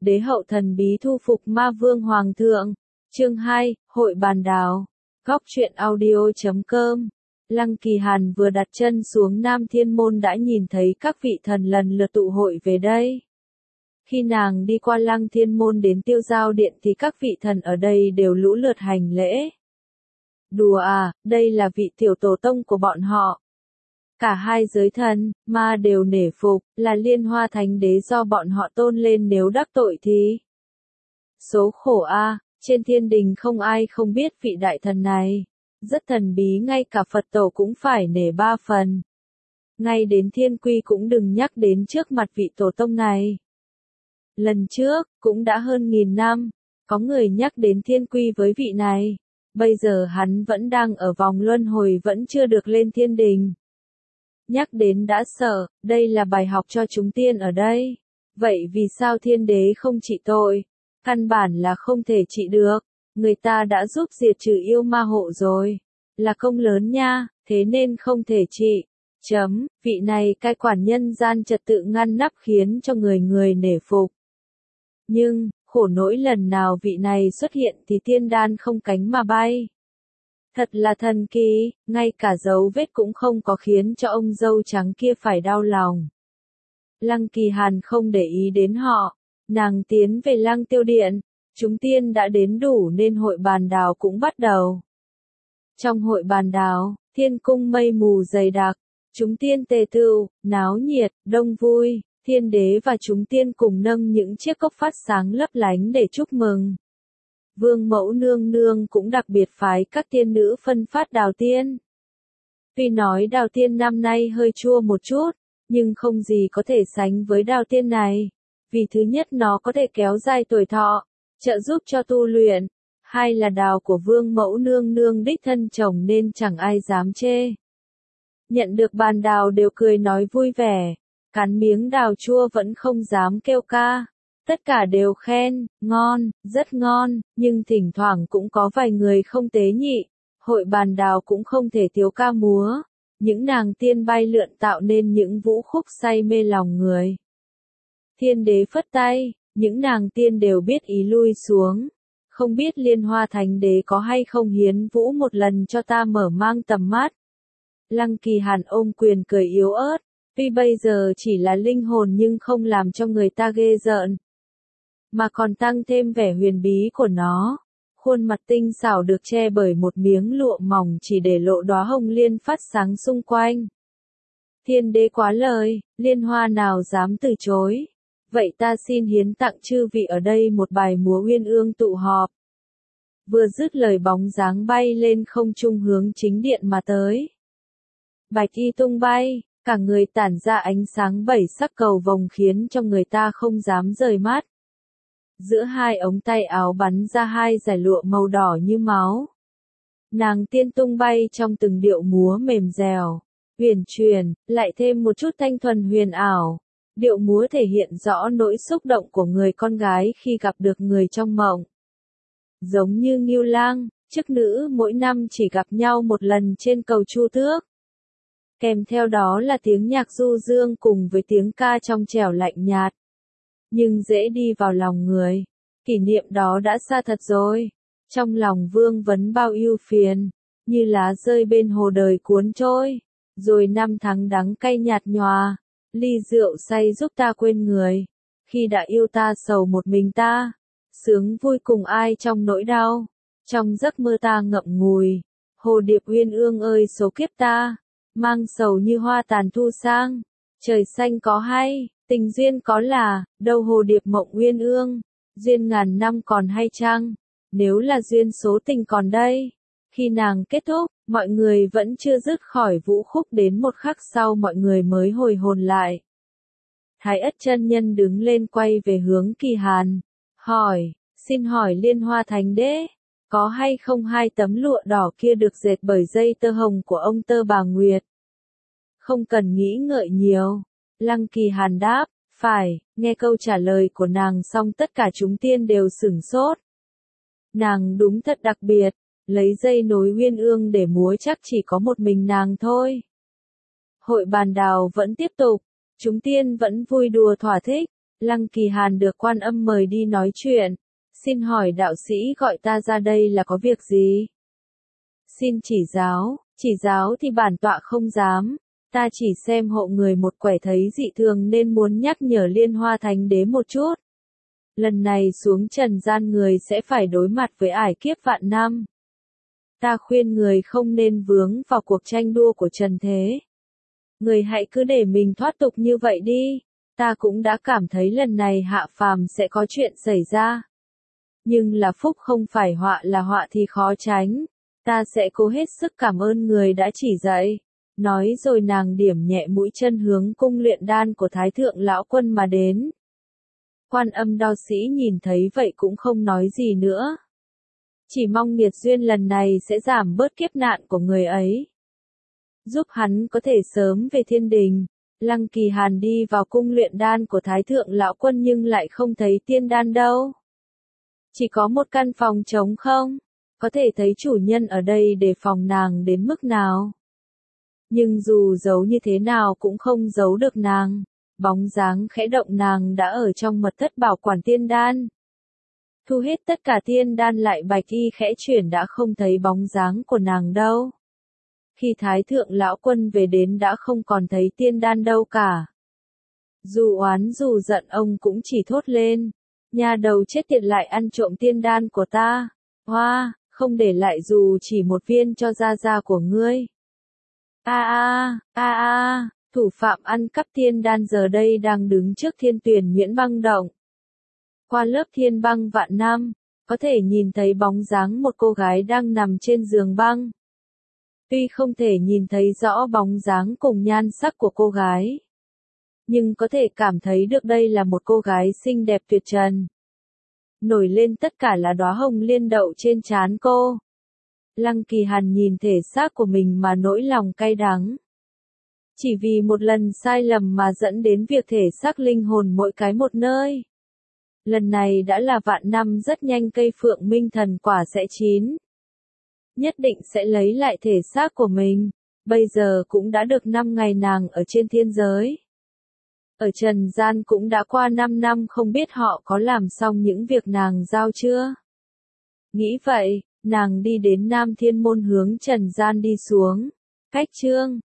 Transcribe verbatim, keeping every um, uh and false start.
đế hậu thần bí thu phục ma vương hoàng thượng. Chương hai, hội bàn đào. Góc truyện audio chấm com. Lăng Kỳ Hàn vừa đặt chân xuống Nam Thiên Môn đã nhìn thấy các vị thần lần lượt tụ hội về đây. Khi nàng đi qua Lăng Thiên Môn đến Tiêu Giao Điện thì các vị thần ở đây đều lũ lượt hành lễ. Đùa à, đây là vị tiểu tổ tông của bọn họ. Cả hai giới thần, ma đều nể phục, là Liên Hoa Thánh Đế do bọn họ tôn lên, nếu đắc tội thì số khổ a, à, trên thiên đình không ai không biết vị đại thần này. Rất thần bí, ngay cả Phật tổ cũng phải nể ba phần. Ngay đến Thiên Quy cũng đừng nhắc đến trước mặt vị tổ tông này. Lần trước, cũng đã hơn nghìn năm, có người nhắc đến Thiên Quy với vị này. Bây giờ hắn vẫn đang ở vòng luân hồi, vẫn chưa được lên thiên đình. Nhắc đến đã sợ, đây là bài học cho chúng tiên ở đây. Vậy vì sao thiên đế không trị tội? Căn bản là không thể trị được. Người ta đã giúp diệt trừ yêu ma hộ rồi. Là công lớn nha, thế nên không thể trị. Chấm, vị này cai quản nhân gian trật tự ngăn nắp khiến cho người người nể phục. Nhưng, khổ nỗi lần nào vị này xuất hiện thì tiên đan không cánh mà bay. Thật là thần kỳ, ngay cả dấu vết cũng không có, khiến cho ông dâu trắng kia phải đau lòng. Lăng Kỳ Hàn không để ý đến họ, nàng tiến về Lăng Tiêu Điện. Chúng tiên đã đến đủ nên hội bàn đào cũng bắt đầu. Trong hội bàn đào, thiên cung mây mù dày đặc, chúng tiên tề tựu, náo nhiệt, đông vui. Thiên đế và chúng tiên cùng nâng những chiếc cốc phát sáng lấp lánh để chúc mừng. Vương mẫu nương nương cũng đặc biệt phái các tiên nữ phân phát đào tiên. Tuy nói đào tiên năm nay hơi chua một chút, nhưng không gì có thể sánh với đào tiên này. Vì thứ nhất nó có thể kéo dài tuổi thọ, trợ giúp cho tu luyện. Hai là đào của vương mẫu nương nương đích thân trồng nên chẳng ai dám chê. Nhận được bàn đào đều cười nói vui vẻ. Cắn miếng đào chua vẫn không dám kêu ca. Tất cả đều khen, ngon, rất ngon, nhưng thỉnh thoảng cũng có vài người không tế nhị. Hội bàn đào cũng không thể thiếu ca múa. Những nàng tiên bay lượn tạo nên những vũ khúc say mê lòng người. Thiên đế phất tay, những nàng tiên đều biết ý lui xuống. Không biết Liên Hoa Thánh Đế có hay không hiến vũ một lần cho ta mở mang tầm mắt. Lăng Kỳ Hàn ôm quyền cười yếu ớt. Tuy bây giờ chỉ là linh hồn nhưng không làm cho người ta ghê rợn, mà còn tăng thêm vẻ huyền bí của nó. Khuôn mặt tinh xảo được che bởi một miếng lụa mỏng chỉ để lộ đóa hồng liên phát sáng xung quanh. Thiên đế quá lời, Liên Hoa nào dám từ chối. Vậy ta xin hiến tặng chư vị ở đây một bài múa uyên ương tụ họp. Vừa dứt lời bóng dáng bay lên không trung hướng chính điện mà tới. Bạch y tung bay. Cả người tản ra ánh sáng bảy sắc cầu vồng khiến cho người ta không dám rời mắt. Giữa hai ống tay áo bắn ra hai dải lụa màu đỏ như máu. Nàng tiên tung bay trong từng điệu múa mềm dẻo, huyền truyền, lại thêm một chút thanh thuần huyền ảo. Điệu múa thể hiện rõ nỗi xúc động của người con gái khi gặp được người trong mộng. Giống như Ngưu Lang, chức nữ mỗi năm chỉ gặp nhau một lần trên cầu Chu Tước. Kèm theo đó là tiếng nhạc du dương cùng với tiếng ca trong trẻo lạnh nhạt. Nhưng dễ đi vào lòng người. Kỷ niệm đó đã xa thật rồi. Trong lòng vương vấn bao ưu phiền, như lá rơi bên hồ đời cuốn trôi. Rồi năm tháng đắng cay nhạt nhòa, ly rượu say giúp ta quên người. Khi đã yêu ta sầu một mình ta, sướng vui cùng ai trong nỗi đau. Trong giấc mơ ta ngậm ngùi, hồ điệp uyên ương ơi số kiếp ta. Mang sầu như hoa tàn thu sang, trời xanh có hay, tình duyên có là, đâu hồ điệp mộng uyên ương, duyên ngàn năm còn hay chăng, nếu là duyên số tình còn đây. Khi nàng kết thúc, mọi người vẫn chưa dứt khỏi vũ khúc, đến một khắc sau mọi người mới hồi hồn lại. Thái Ất chân nhân đứng lên quay về hướng Kỳ Hàn, hỏi, xin hỏi Liên Hoa Thánh Đế, có hay không hai tấm lụa đỏ kia được dệt bởi dây tơ hồng của ông Tơ Bà Nguyệt? Không cần nghĩ ngợi nhiều. Lăng Kỳ Hàn đáp, phải. Nghe câu trả lời của nàng xong tất cả chúng tiên đều sửng sốt. Nàng đúng thật đặc biệt, lấy dây nối uyên ương để múa chắc chỉ có một mình nàng thôi. Hội bàn đào vẫn tiếp tục, chúng tiên vẫn vui đùa thỏa thích. Lăng Kỳ Hàn được Quan Âm mời đi nói chuyện. Xin hỏi đạo sĩ gọi ta ra đây là có việc gì? Xin chỉ giáo, chỉ giáo thì bản tọa không dám. Ta chỉ xem hộ người một quẻ thấy dị thường nên muốn nhắc nhở Liên Hoa Thánh Đế một chút. Lần này xuống trần gian người sẽ phải đối mặt với ải kiếp vạn năm. Ta khuyên người không nên vướng vào cuộc tranh đua của trần thế. Người hãy cứ để mình thoát tục như vậy đi. Ta cũng đã cảm thấy lần này hạ phàm sẽ có chuyện xảy ra. Nhưng là phúc không phải họa là họa thì khó tránh. Ta sẽ cố hết sức cảm ơn người đã chỉ dạy. Nói rồi nàng điểm nhẹ mũi chân hướng cung luyện đan của Thái Thượng Lão Quân mà đến. Quan Âm đạo sĩ nhìn thấy vậy cũng không nói gì nữa. Chỉ mong nghiệt duyên lần này sẽ giảm bớt kiếp nạn của người ấy. Giúp hắn có thể sớm về thiên đình. Lăng Kỳ Hàn đi vào cung luyện đan của Thái Thượng Lão Quân nhưng lại không thấy tiên đan đâu. Chỉ có một căn phòng trống không. Có thể thấy chủ nhân ở đây đề phòng nàng đến mức nào. Nhưng dù giấu như thế nào cũng không giấu được nàng. Bóng dáng khẽ động nàng đã ở trong mật thất bảo quản tiên đan. Thu hết tất cả tiên đan lại bạch y khẽ chuyển đã không thấy bóng dáng của nàng đâu. Khi Thái Thượng Lão Quân về đến đã không còn thấy tiên đan đâu cả. Dù oán dù giận ông cũng chỉ thốt lên. Nhà đầu chết tiệt lại ăn trộm tiên đan của ta. Hoa, không để lại dù chỉ một viên cho gia gia của ngươi. A a, a a, thủ phạm ăn cắp tiên đan giờ đây đang đứng trước thiên tuyển Nguyễn Băng Động. Qua lớp thiên băng vạn năm, có thể nhìn thấy bóng dáng một cô gái đang nằm trên giường băng. Tuy không thể nhìn thấy rõ bóng dáng cùng nhan sắc của cô gái, nhưng có thể cảm thấy được đây là một cô gái xinh đẹp tuyệt trần. Nổi lên tất cả là đóa hồng liên đậu trên trán cô. Lăng Kỳ Hàn nhìn thể xác của mình mà nỗi lòng cay đắng. Chỉ vì một lần sai lầm mà dẫn đến việc thể xác linh hồn mỗi cái một nơi. Lần này đã là vạn năm rất nhanh cây phượng minh thần quả sẽ chín. Nhất định sẽ lấy lại thể xác của mình. Bây giờ cũng đã được năm ngày nàng ở trên thiên giới. Ở trần gian cũng đã qua năm năm không biết họ có làm xong những việc nàng giao chưa. Nghĩ vậy, nàng đi đến Nam Thiên Môn hướng trần gian đi xuống. Cách chương